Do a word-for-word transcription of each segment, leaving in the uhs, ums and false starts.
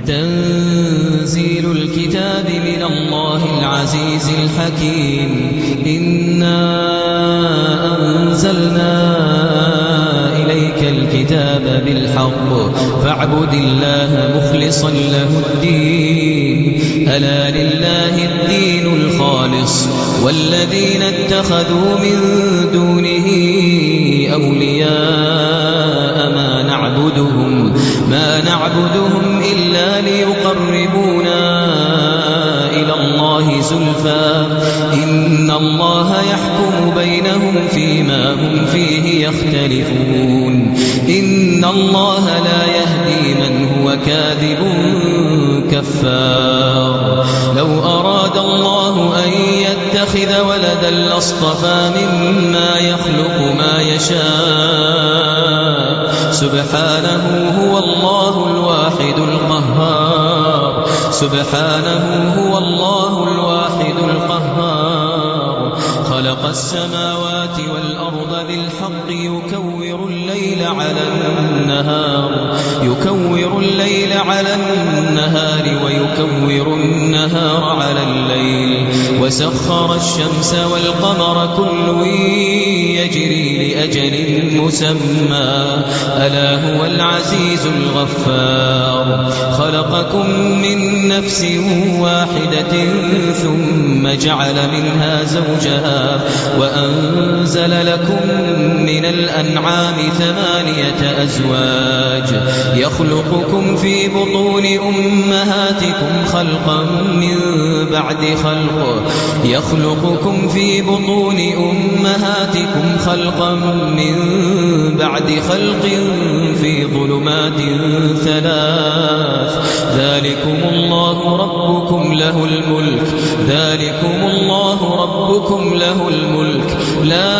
تنزيل الكتاب من الله العزيز الحكيم إنا أنزلنا إليك الكتاب بالحق فاعبد الله مخلصا له الدين ألا لله الدين الخالص والذين اتخذوا من دونه أولياء ما نعبدهم ما نعبدهم إلا ليقربونا إلى الله زلفى إن الله يحكم بينهم فيما هم فيه يختلفون إن الله لا يهدي من هو كاذب كفار لو أراد الله أن يتخذ ولدا لاصطفى مما يخلق ما يشاء سبحانه هو الله الواحد القهار سبحانه هو الله الواحد القهار خلق السماوات والأرض بالحق يكور الليل على النهار يكور الليل على النهار ويكور النهار على الليل وسخر الشمس والقمر كل يجري لأجل مسمى ألا هو العزيز الغفار خلقكم من نفس واحدة ثم جعل منها زوجها وأنزل لكم من الأنعام ثمانية أزواج يخلقكم في بطون أمهاتكم خلقا من بعد خلق يخلقكم في بطون أمهاتكم خلقا من بعد خلق في ظلمات ثلاث ذلكم الله ربكم له الملك ذلكم الله ربكم له الملك لا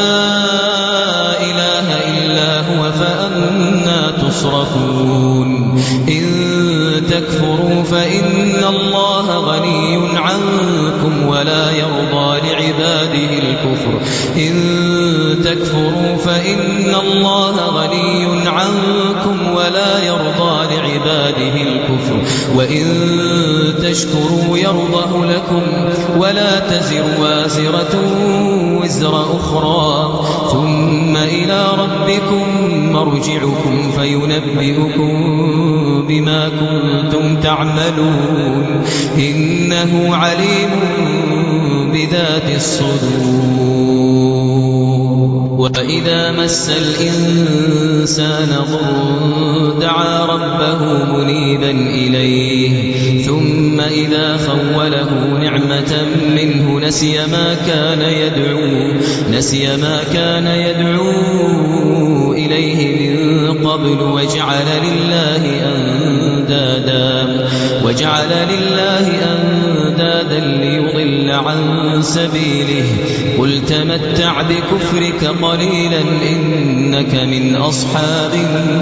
إله إلا هو فأنا تصرفون إن تكفروا فإن الله غني عنكم ولا يرضى لعباده الكفر إن تكفروا فإن الله غني عنكم ولا يرضى لعباده الكفر وإن تشكروا يرضه لكم ولا تزر وازرة وزر أخرى ثم إلى ربكم مرجعكم فينبئكم بما كنتم تعملون إنه عليم بذات الصدور وإذا مس الإنسان ضر دعا ربه منيبا إليه ثم إذا خوله نعمة منه نسي ما كان يدعو نسي ما كان يدعو إليه من قبل وجعل لله أندادا وجعل لله أندادا ليضل عن سبيله قل تمتع بكفرك قليلا إنك من أصحاب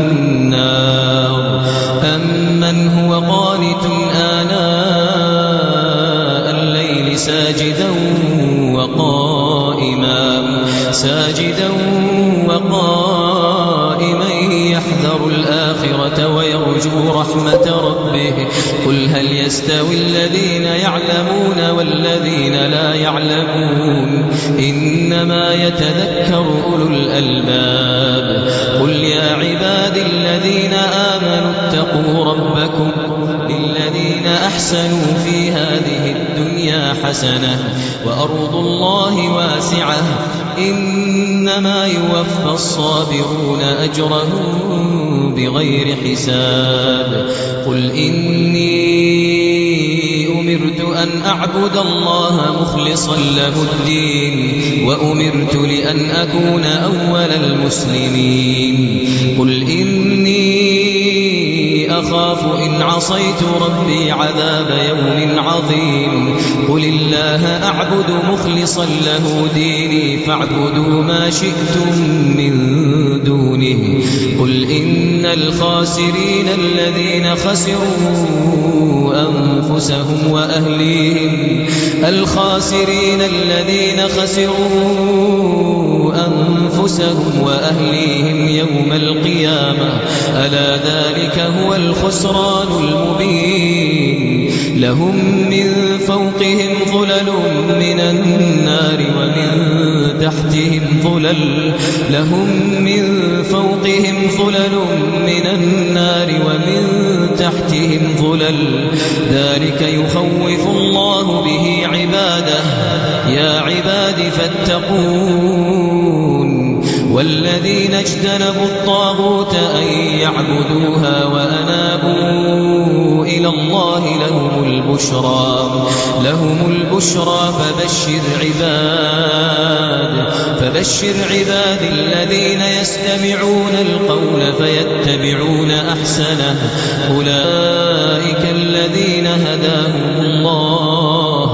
النار أمن هو قانت آناء الليل ساجدا وقائما ساجدا وقائما يحذر الآخرة ويرجو رحمة ربه قل هل يستوي الذين يعلمون والذين لا يعلمون إنما يتذكر أولو الألباب قل يا عبادي الذين آمنوا اتقوا ربكم للذين أحسنوا في هذه الدنيا حسنة وأرض الله واسعة إنما يوفى الصابرون أجرهم بغير حساب قل إني أمرت أن أعبد الله مخلصا له الدين وأمرت لأن أكون أول المسلمين قل إني أخاف إن عصيت ربي عذاب يوم عظيم قل الله أعبد مخلصا له ديني فاعبدوا ما شئتم من دونه قل إن الخاسرين الذين خسروا أنفسهم وأهليهم الخاسرين الذين خسروا أنفسهم وأهليهم يوم القيامة ألا ذلك هو الخسران المبين لهم من فوقهم ظلل من النار ومن تحتهم ظلل لهم من فوقهم ظلل من النار ومن تحتهم ظلل ذلك يخوف الله به عباده يا عباد فاتقون والذين اجتنبوا الطاغوت أن يعبدوها وأنابوا إلى الله لهم البشرى لهم البشرى فبشر عباد فبشر عباد الذين يستمعون القول فيتبعون أحسنه أولئك الذين هداهم الله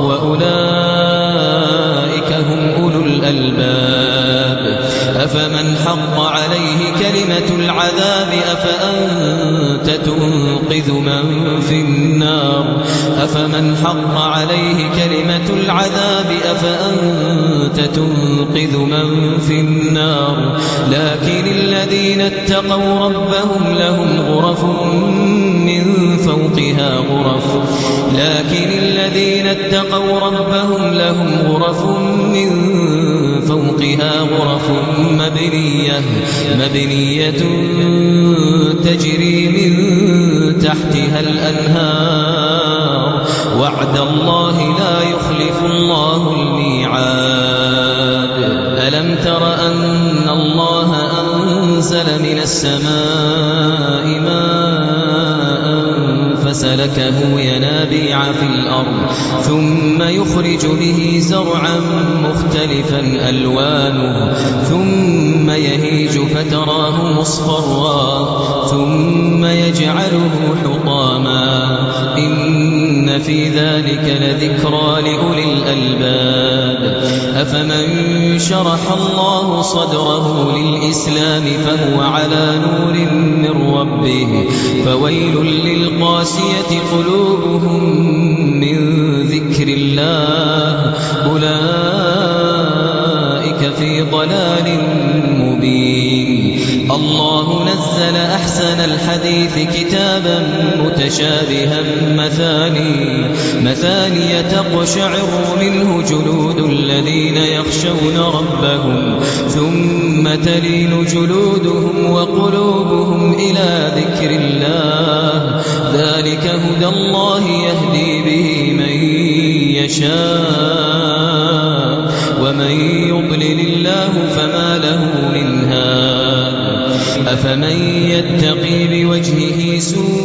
وأولئك هم أولو الألباب أفمن حق عليه كلمة العذاب أفأنت تنقذ من في النار أفمن حق عليه كلمة العذاب أفأنت تنقذ من في النار لكن الذين اتقوا ربهم لهم غرف من فوقها غرف لكن الذين اتقوا ربهم لهم غرف من فوقها غرف مبنية مبنية تجري من تحتها الأنهار وعد الله لا يخلف الله الميعاد ألم تر أن الله أنزل من السماء ماء فسلكه ينابيع في الأرض ثم يخرج به زرعا مختلفا ألوانه ثم يهيج فتراه مصفرا ثم يجعله حطاما إن في ذلك لذكرى لأولي الألباب أفمن شرح الله صدره للإسلام فهو على نور من ربه فويل للقاسية قلوبهم من ذكر الله أولئك في ضلال مبين الله نزل أحسن الحديث كتابا متشابها مثاني مثاني تقشعر منه جلود الذين يخشون ربهم ثم تلين جلودهم وقلوبهم إلى ذكر الله ذلك هدى الله يهدي به من يشاء ومن يضلل الله فما له من هاد أفمن يتقي بوجهه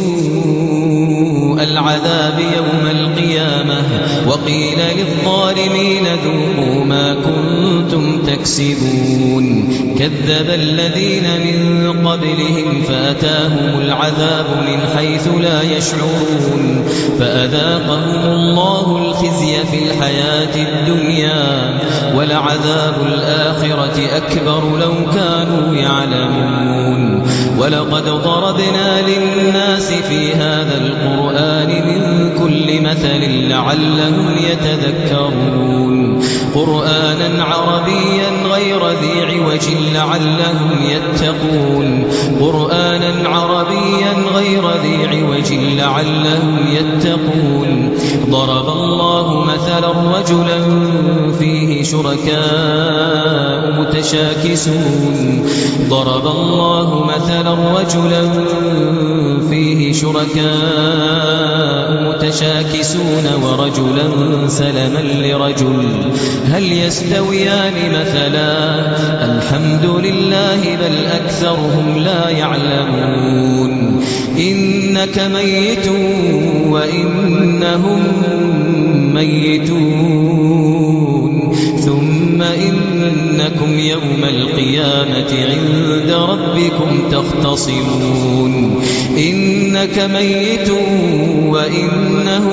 سوء العذاب يوم القيامة وقيل للظالمين ذوقوا ما كنتم تكسبون كذب الذين من قبلهم فأتاهم العذاب من حيث لا يشعرون فأذاقهم الله الخزي في الحياة الدنيا ولعذاب الآخرة أكبر لو كانوا يعلمون ولقد ضربنا للناس في هذا القرآن من كل مثل لعلهم يتذكرون قرآنا عربيا غير ذي عوج لعلهم يتقون قرآنا عربيا غير ذي عوج لعلهم يتقون ضرب الله مثلا رجلا فيه شركاء متشاكسون ضرب الله مثلا رجلا فيه شركاء متشاكسون ورجلا سلما لرجل هل يستويان مثلا الحمد لله بل أكثرهم لا يعلمون إنك ميت وإنهم ميتون ثم إنكم يوم القيامة عند ربكم تختصمون إنك ميت وإنهم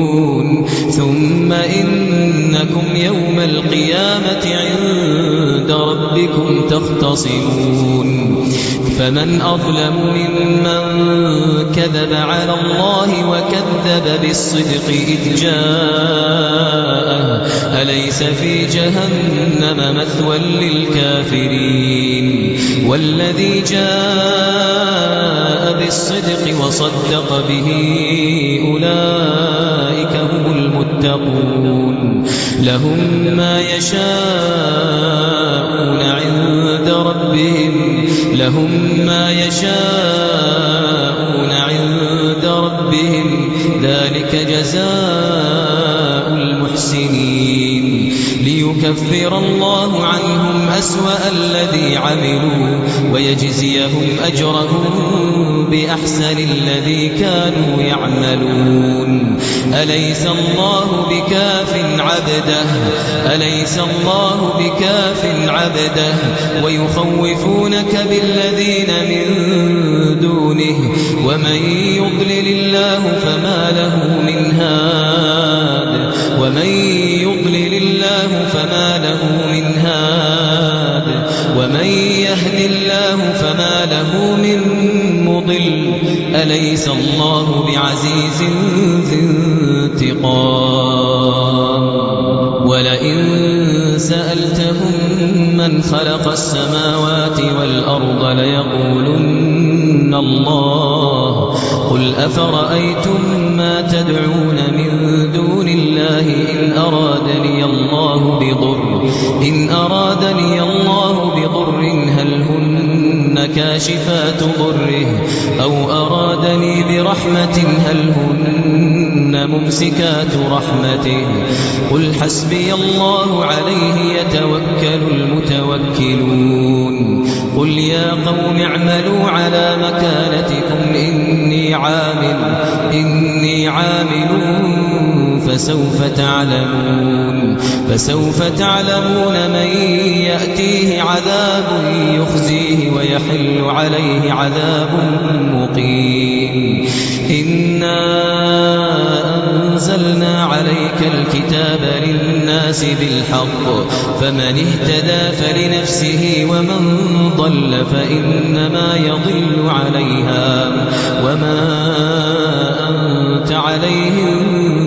ميتون ثم إنكم يوم القيامة عند ربكم تختصمون فمن أظلم ممن كذب على الله وكذب بالصدق إذ جاءه أليس في جهنم مثوى للكافرين والذي جاء بالصدق وصدق به أولئك هم المتقون لهم ما يشاءون عند ربهم لهم ما يشاءون عند ربهم ذلك جزاء المحسنين ليكفر الله عنهم أسوأ الذي عملوا ويجزيهم أجرهم بأحسن الذي كانوا يعملون أليس الله بكاف عبده أليس الله بكاف عبده ويخوفونك بالذين من دونه ومن يضلل الله فما له من هاد ومن يضلل الله فما له من هاد ومن يهد الله فما له من مضل أليس الله بعزيز ذي انتقام ولئن سألتهم من خلق السماوات والأرض ليقولن الله قل أفرأيتم ما تدعون من دون الله إن أرادني الله بضر إن أرادني الله بضر هل هن كاشفات ضره أو أرادني برحمة هل هن ممسكات رحمته قل حسبي الله عليه يتوكل المتوكلون قل يا قوم اعملوا على مكانتكم إني عامل إني عامل فسوف تعلمون فسوف تعلمون من يأتيه عذاب يخزيه ويحل عليه عذاب مقيم إنا أنزلنا عليك الكتاب للناس بالحق فمن اهتدى فلنفسه ومن ضل فإنما يضل عليها وما أنت عليهم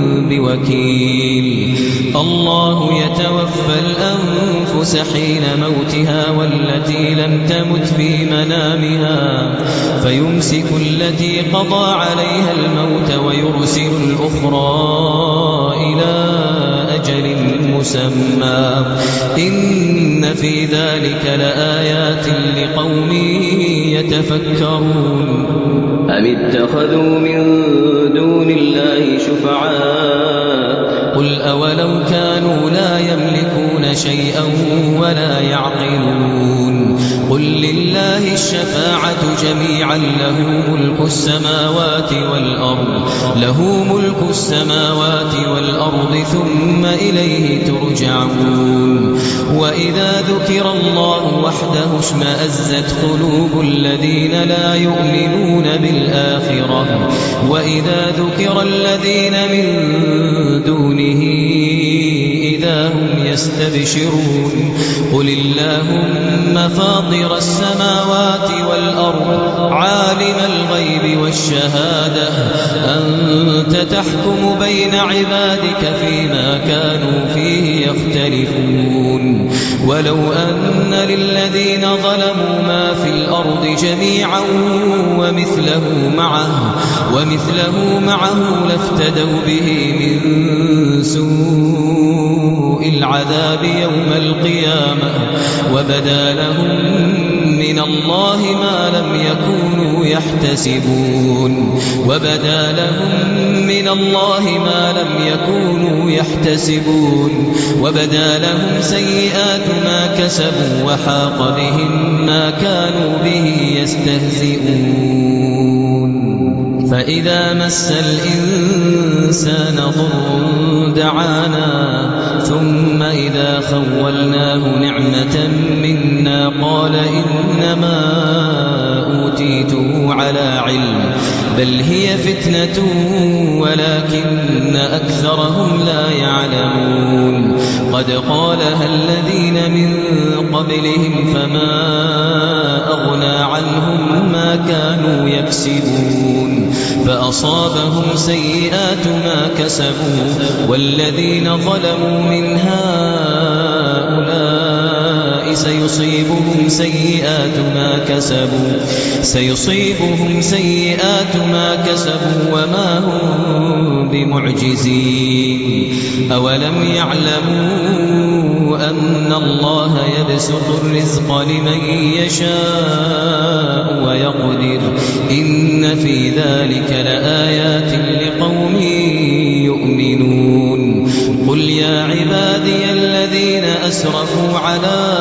بوكيل الله يتوفى الأنفس حين موتها والتي لم تمت في منامها فيمسك التي قضى عليها الموت ويرسل الأخرى إلى أجل مسمى إن في ذلك لآيات لقوم يتفكرون أم اتخذوا من دون الله شفعاء قل أولو كانوا لا يملكون شيئا ولا يعقلون قل لله الشفاعة جميعا له ملك السماوات والأرض له ملك السماوات والأرض ثم إليه ترجعون وإذا ذكر الله وحده اشمأزت قلوب الذين لا يؤمنون بالآخرة وإذا ذكر الذين من دونه إذا هم يستبشرون قل اللهم فاطر السماوات والأرض عالم الغيب والشهادة أنت تحكم بين عبادك فيما كانوا فيه يختلفون ولو أن للذين ظلموا ما في الأرض جميعا ومثله معه ومثله معه لافتدوا به من سوء العذاب يوم القيامة وبدا لهم من الله ما لم يكونوا يحتسبون وبدا لهم من الله ما لم يكونوا يحتسبون وبدا لهم سيئات ما كسبوا وحاق بهم ما كانوا به يستهزئون فإذا مس الإنسان ضر دعانا ثم إذا خولناه نعمة منا قال إنما أوتيته على علم بل هي فتنة ولكن أكثرهم لا يعلمون قد قالها الذين من قبلهم فما أغنى عنهم ما كانوا يكسبون فأصابهم سيئات ما كسبوا والذين ظلموا من هؤلاء سيصيبهم سيئات ما كسبوا سيصيبهم سيئات ما كسبوا وما هم بمعجزين أولم يعلموا أن الله يبسط الرزق لمن يشاء ويقدر إن في ذلك لآيات لقوم يؤمنون قل يا عبادي الذين أسرفوا على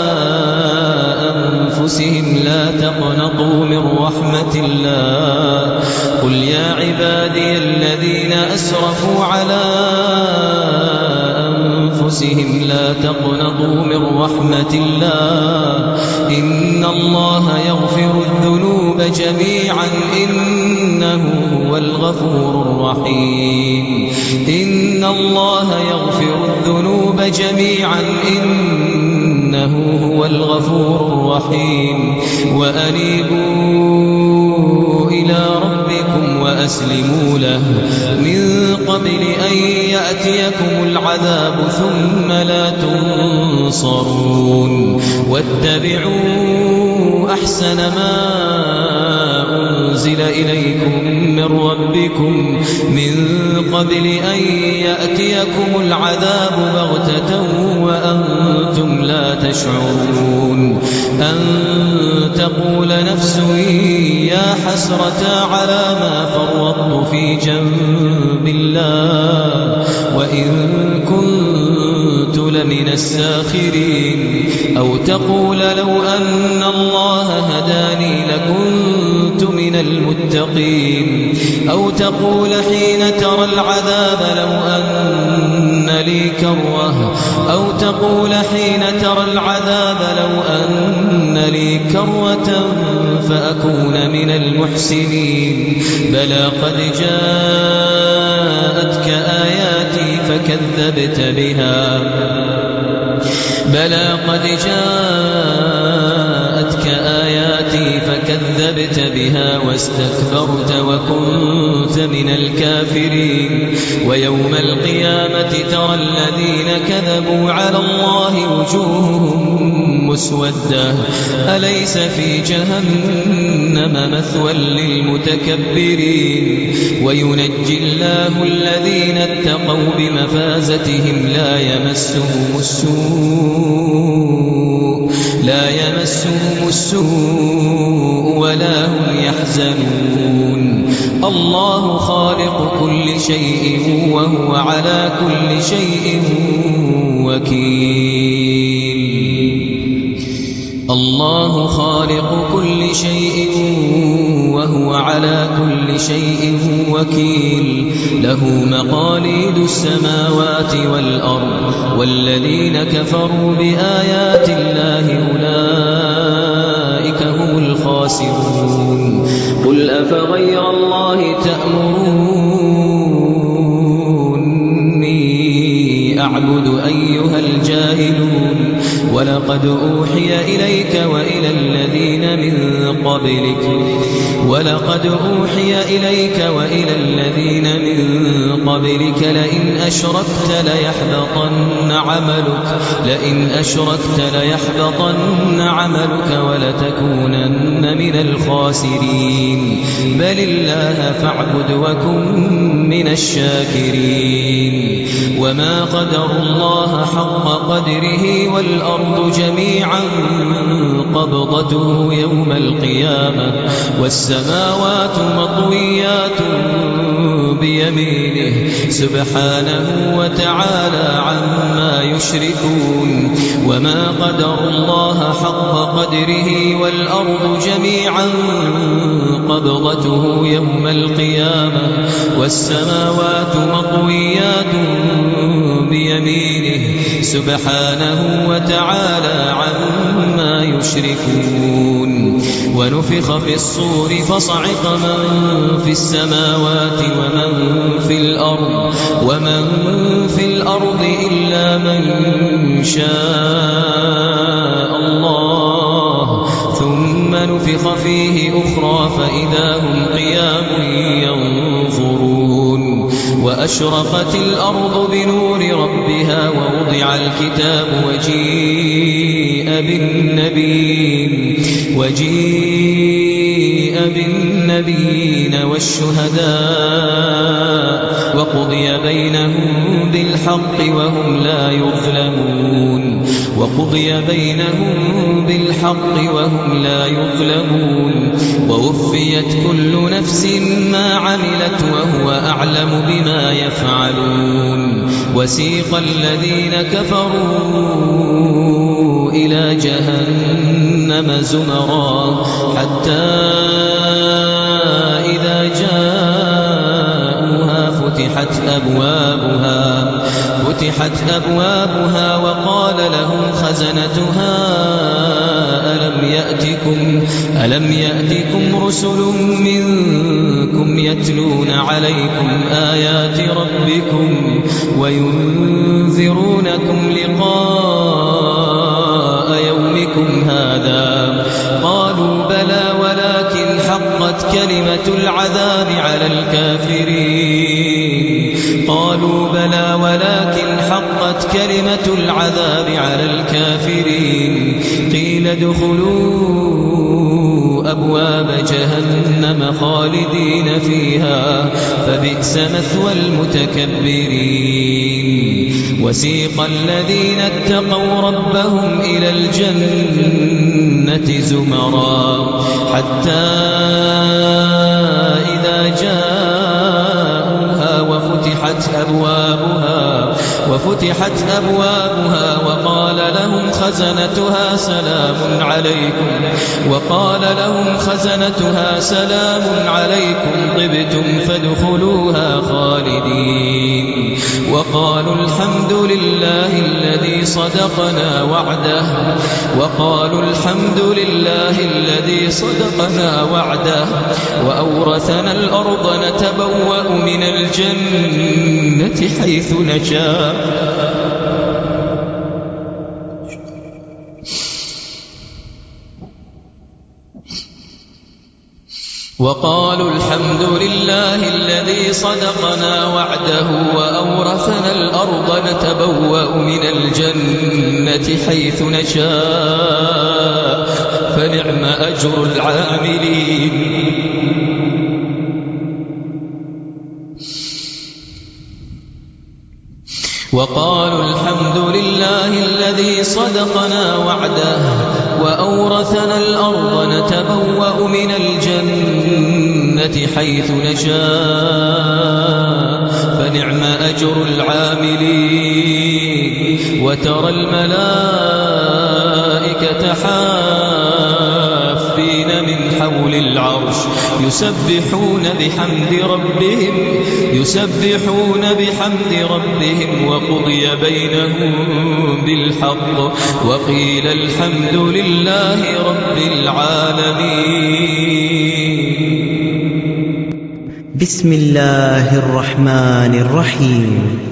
أنفسهم لا تقنطوا من رحمة الله قل يا عبادي الذين أسرفوا على أنفسهم لا تقنطوا من رحمة الله إن الله يغفر الذنوب جميعا إنه هو الغفور الرحيم إن الله يغفر الذنوب جميعا إنه هو الغفور الرحيم وأنيبوا إلى ربكم وأسلموا له من قبل أن يأتيكم العذاب ثم لا تنصرون واتبعوا أحسن ما أنزل إليكم من ربكم من قبل أن يأتيكم العذاب بغتة وأنتم لا تشعرون أن تقول نفس يا حسرة على ما فرطت في جنب الله وإن كنت لمن الساخرين أو تقول لو أن الله هداني لكنت من المتقين أو تقول حين ترى العذاب لو أن لي كروة أو تقول حين ترى العذاب لو أن لي كروة فأكون من المحسنين بلى قد جاءتك آياتي فكذبت بها بلى قد جاءتك آياتي فكذبت بها واستكبرت وكنت من الكافرين ويوم القيامة ترى الذين كذبوا على الله وجوههم مسودة أليس في جهنم مثوى للمتكبرين وينجي الله الذين اتقوا بمفازتهم لا يمسهم السوء لا يمسهم السوء ولا هم يحزنون الله خالق كل شيء وهو على كل شيء وكيل الله خالق كل شيء وهو على كل شيء وكيل له مقاليد السماوات والأرض والذين كفروا بآيات الله أولئك هم الخاسرون قل أفغير الله تأمروني أعبد أيها الجاهلون ولقد أوحي إليك وإلى الذين من قبلك ولقد أوحي إليك وإلى الذين من قبلك لئن أشركت ليحبطن عملك لئن أشركت ليحبطن عملك ولتكونن من الخاسرين بل الله فاعبد وكن من الشاكرين وما قدر الله حق قدره والأرض جميعا قبضته يوم القيامة والسماوات مطويات بيمينه سبحانه وتعالى عما يشركون وما قدر الله حق قدره والأرض جميعا قبضته يوم القيامة والسماوات مطويات بيمينه سبحانه وتعالى عما يشركون. ونفخ في الصور فصعق من في السماوات ومن في الأرض ومن في الأرض إلا من شاء الله، ثم نفخ فيه أخرى فإذا هم قيام ينظرون. وأشرقت الأرض بنور ربها ووضع الكتاب وجيء بالنبيين وجيء بالنبيين والشهداء وقضي بينهم بالحق وهم لا يظلمون وقضي بينهم بالحق وهم لا يظلمون. ووفيت كل نفس ما عملت وهو أعلم بما يفعلون. وسيق الذين كفروا إلى جهنم زمرا حتى إذا جاءوها فتحت أبوابها فتحت أبوابها وقال لهم خزنتها ألم يأتكم ألم يأتكم رسل منكم يتلون عليكم آيات ربكم وينذرونكم لقاء يومكم هذا؟ قالوا بلى ولكن حقت كلمة العذاب على الكافرين قالوا بلى ولكن حقت كلمة العذاب على الكافرين. قيل ادخلوا أبواب جهنم خالدين فيها فبئس مثوى المتكبرين. وسيق الذين اتقوا ربهم إلى الجنة زمرا حتى إذا جاءوها وفتحت أبوابها وفتحت أبوابها وقال لهم خزنتها سلام عليكم وقال لهم خزنتها سلام عليكم طبتم فادخلوها خالدين. وقالوا الحمد لله الذي صدقنا وعده وقالوا الحمد لله الذي صدقنا وعده وأورثنا الأرض نتبوأ من الجنة حيث نشاء. وقالوا الحمد لله الذي صدقنا وعده وأورثنا الأرض نتبوأ من الجنة حيث نشاء فنعم أجر العاملين. وقالوا الحمد لله الذي صدقنا وعده وأورثنا الأرض نتبوأ من الجنة حيث نشاء فنعم أجر العاملين. وترى الملائكة حافين من حول العرش يسبحون بحمد ربهم يسبحون بحمد ربهم وقضي بينهم بالحق وقيل الحمد لله رب العالمين. بسم الله الرحمن الرحيم.